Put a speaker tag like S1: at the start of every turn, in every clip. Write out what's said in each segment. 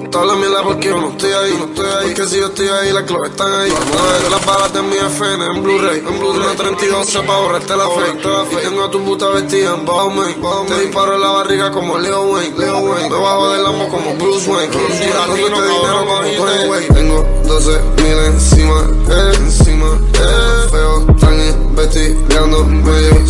S1: Toda la mierda porque yo no estoy ahí, porque si yo estoy ahí, las claves están ahí. Vamos a ver las balas de mi FN en Blu-ray, una 32 pa' borrarte la fake. Y tengo a tu puta vestida en Bowman. Te disparo en la barriga como Leo Wayne. Me bajo del lambo como Bruce Wayne. Dándote dinero como Tony Wayne. Tengo 12.000 encima, feo, están investigando, medio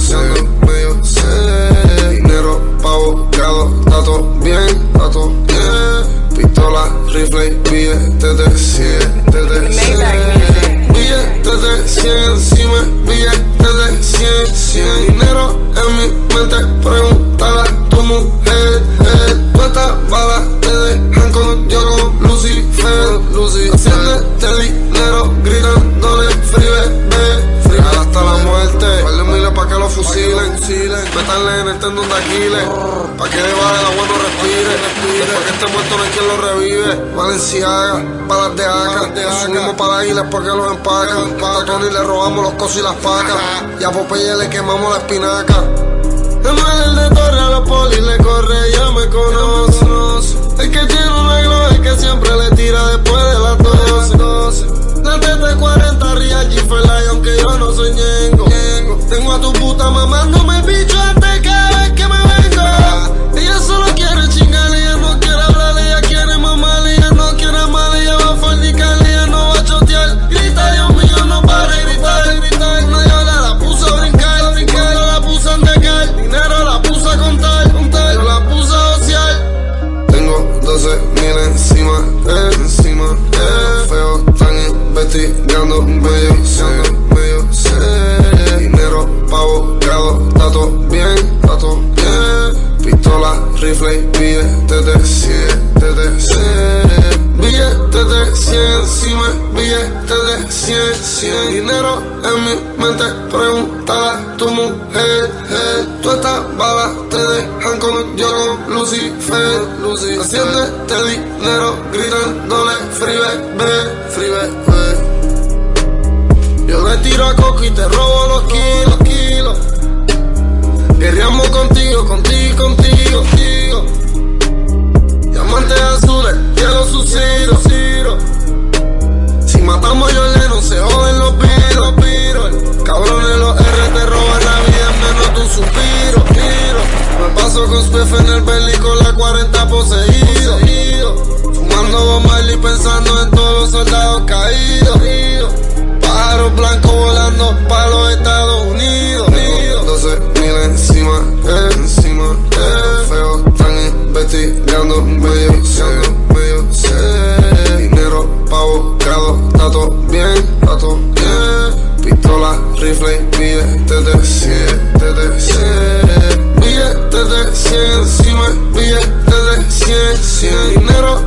S1: dinero pa' abogado, está todo bien, pistola, rifle y billetes de 100, billetes de 100 encima, billetes de 100, dinero en mi mente, pregúntale a tu mujer, todas estas balas te dejan con yo con Lucifer, haciéndote dinero, gritándole free bebé, hasta la muerte, vale miles pa' que lo fusilen, métanle en el tendón de Aquiles, pa' que debajo del agua no respire, después que esté muerto no hay quien lo revive, Valenciaga, balas de AK, subimos para Islas porque los empacan, a Tony le robamos los cosos y las pacas, y a Popeye le quemamos la espinaca. El de Torre a los polis le corre, ya me conoce. El que tiene una gloria, el que siempre le tira después de las 12. La TT40 Real G-Fly, aunque yo no soy ñengo. Tengo a tu puta mamándome el bicho antes cada vez que me vengo. Ella solo quiere chingar, ella no quiere hablar, ella quiere mamar, ella no quiere amar, ella va a fornicar, ella no va a chotear. Grita, Dios mío, no para de gritar. Una diola la puso a brincar, yo la puse a endecar. Dinero la puse a contar, yo la puse a ociar. Tengo 12.000 encima, feo, están investigando, medio dinero pa' abogado, está todo bien, pistola, rifle y billetes de 100, billetes de 100 encima, billetes de 100, dinero en mi mente, pregúntale a tu mujer, todas estas balas te dejan como yo con Lucifer, haciéndote dinero, gritándole free bebé. Yo le tiro a Coco y te robo los kilos. Guerreamos contigo. Diamantes azules, cielo suciro. Si matamos a Yoleno, se joden los piros. Cabrones, los R te roban la vida en menos de un suspiro. Me paso con Spiff en el belly con la 40 poseído. Fumando bomba y pensando en todos los soldados caídos. Pájaros blancos volando pa' los Estados Unidos. 12.000 encima, feo, están investigando, medio dinero pa' abogado, está todo bien, pistola, rifle y billetes de 100, billetes de 100 encima, billetes de 100, dinero